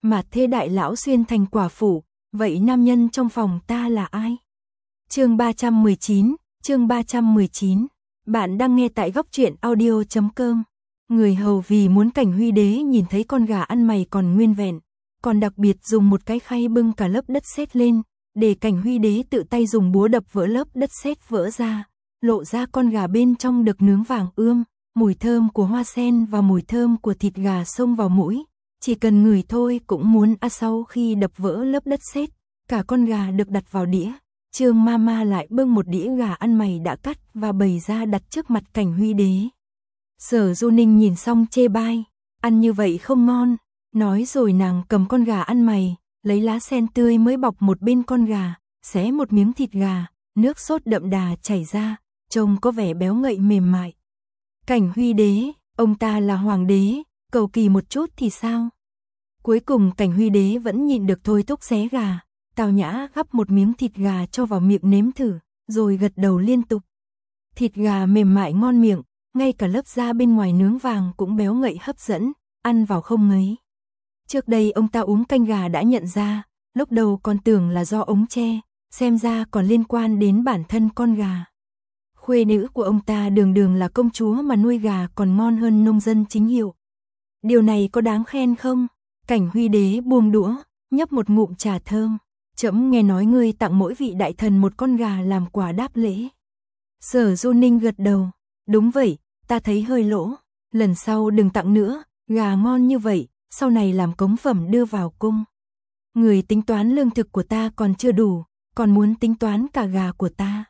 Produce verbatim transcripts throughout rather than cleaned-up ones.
mà thế đại lão xuyên thành quả phụ, vậy nam nhân trong phòng ta là ai? Chương ba trăm mười chín, chương ba trăm mười chín. Bạn đang nghe tại góc truyện audio chấm com. Người hầu vì muốn Cảnh Huy Đế nhìn thấy con gà ăn mày còn nguyên vẹn, còn đặc biệt dùng một cái khay bưng cả lớp đất sét lên, để Cảnh Huy Đế tự tay dùng búa đập vỡ lớp đất sét vỡ ra, lộ ra con gà bên trong được nướng vàng ươm, mùi thơm của hoa sen và mùi thơm của thịt gà xông vào mũi, chỉ cần ngửi thôi cũng muốn ăn. Sau khi đập vỡ lớp đất sét, cả con gà được đặt vào đĩa. Trương Mama lại bưng một đĩa gà ăn mày đã cắt và bày ra đặt trước mặt Cảnh Huy Đế. Sở Du Ninh nhìn xong chê bai, ăn như vậy không ngon, nói rồi nàng cầm con gà ăn mày, lấy lá sen tươi mới bọc một bên con gà, xé một miếng thịt gà, nước sốt đậm đà chảy ra, trông có vẻ béo ngậy mềm mại. Cảnh Huy Đế, ông ta là hoàng đế, cầu kỳ một chút thì sao? Cuối cùng Cảnh Huy Đế vẫn nhịn được thôi thúc xé gà, tao nhã gắp một miếng thịt gà cho vào miệng nếm thử, rồi gật đầu liên tục. Thịt gà mềm mại ngon miệng, ngay cả lớp da bên ngoài nướng vàng cũng béo ngậy hấp dẫn, ăn vào không ngấy. Trước đây ông ta uống canh gà đã nhận ra, lúc đầu còn tưởng là do ống tre, xem ra còn liên quan đến bản thân con gà. Khuê nữ của ông ta đường đường là công chúa mà nuôi gà còn ngon hơn nông dân chính hiệu. Điều này có đáng khen không? Cảnh Huy Đế buông đũa, nhấp một ngụm trà thơm. Trẫm nghe nói ngươi tặng mỗi vị đại thần một con gà làm quà đáp lễ. Sở Du Ninh gật đầu, đúng vậy, ta thấy hơi lỗ, lần sau đừng tặng nữa, gà ngon như vậy, sau này làm cống phẩm đưa vào cung. Người tính toán lương thực của ta còn chưa đủ, còn muốn tính toán cả gà của ta.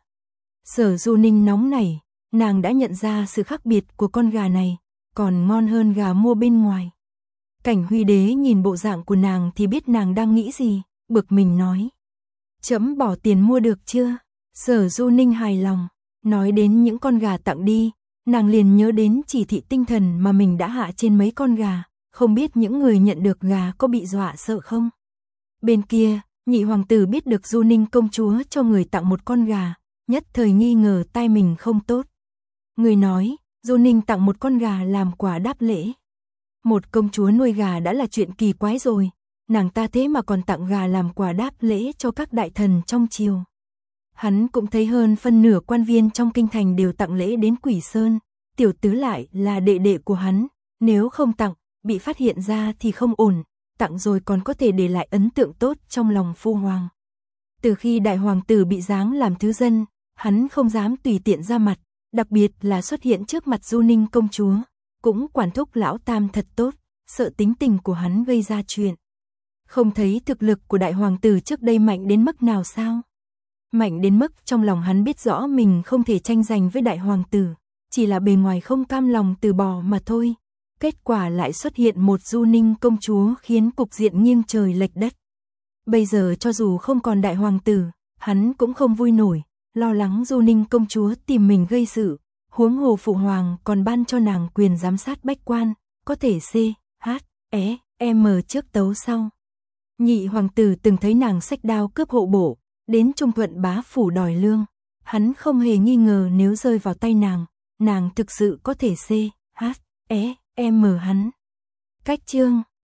Sở Du Ninh nóng nảy, nàng đã nhận ra sự khác biệt của con gà này, còn ngon hơn gà mua bên ngoài. Cảnh Huy Đế nhìn bộ dạng của nàng thì biết nàng đang nghĩ gì, bực mình nói. Trẫm bỏ tiền mua được chưa? Sở Du Ninh hài lòng, nói đến những con gà tặng đi, nàng liền nhớ đến chỉ thị tinh thần mà mình đã hạ trên mấy con gà, không biết những người nhận được gà có bị dọa sợ không? Bên kia, nhị hoàng tử biết được Du Ninh công chúa cho người tặng một con gà, nhất thời nghi ngờ tai mình không tốt. Người nói, Du Ninh tặng một con gà làm quà đáp lễ. Một công chúa nuôi gà đã là chuyện kỳ quái rồi, nàng ta thế mà còn tặng gà làm quà đáp lễ cho các đại thần trong triều. Hắn cũng thấy hơn phân nửa quan viên trong kinh thành đều tặng lễ đến Quỷ Sơn, tiểu tứ lại là đệ đệ của hắn, nếu không tặng, bị phát hiện ra thì không ổn, tặng rồi còn có thể để lại ấn tượng tốt trong lòng phu hoàng. Từ khi đại hoàng tử bị giáng làm thứ dân, hắn không dám tùy tiện ra mặt, đặc biệt là xuất hiện trước mặt Du Ninh công chúa, cũng quản thúc lão tam thật tốt, sợ tính tình của hắn gây ra chuyện. Không thấy thực lực của đại hoàng tử trước đây mạnh đến mức nào sao? Mạnh đến mức trong lòng hắn biết rõ mình không thể tranh giành với đại hoàng tử, chỉ là bề ngoài không cam lòng từ bỏ mà thôi. Kết quả lại xuất hiện một Du Ninh công chúa khiến cục diện nghiêng trời lệch đất. Bây giờ cho dù không còn đại hoàng tử, hắn cũng không vui nổi, lo lắng Du Ninh công chúa tìm mình gây sự, huống hồ phụ hoàng còn ban cho nàng quyền giám sát bách quan, có thể C, H, E, M trước tấu sau. Nhị hoàng tử từng thấy nàng xách đao cướp hộ bộ, đến Trung Thuận bá phủ đòi lương, hắn không hề nghi ngờ nếu rơi vào tay nàng, nàng thực sự có thể C, H, E, M hắn. Cách chương